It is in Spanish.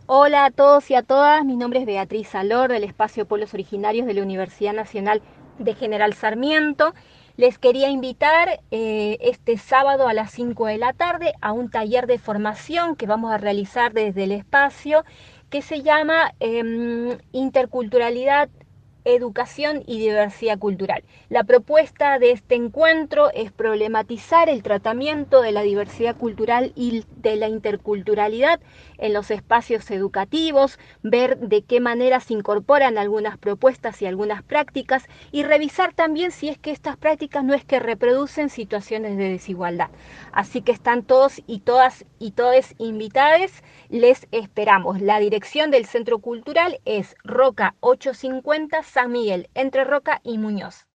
Hola a todos y a todas, mi nombre es Beatriz Salor del Espacio Pueblos Originarios de la Universidad Nacional de General Sarmiento. Les quería invitar este sábado a las 5 de la tarde a un taller de formación que vamos a realizar desde el espacio que se llama Interculturalidad, Educación y Diversidad Cultural. La propuesta de este encuentro es problematizar el tratamiento de la diversidad cultural y de la interculturalidad en los espacios educativos, ver de qué manera se incorporan algunas propuestas y algunas prácticas y revisar también si es que estas prácticas no es que reproducen situaciones de desigualdad. Así que están todos y todes invitados, les esperamos. La dirección del Centro Cultural es Roca 850 San Miguel, entre Roca y Muñoz.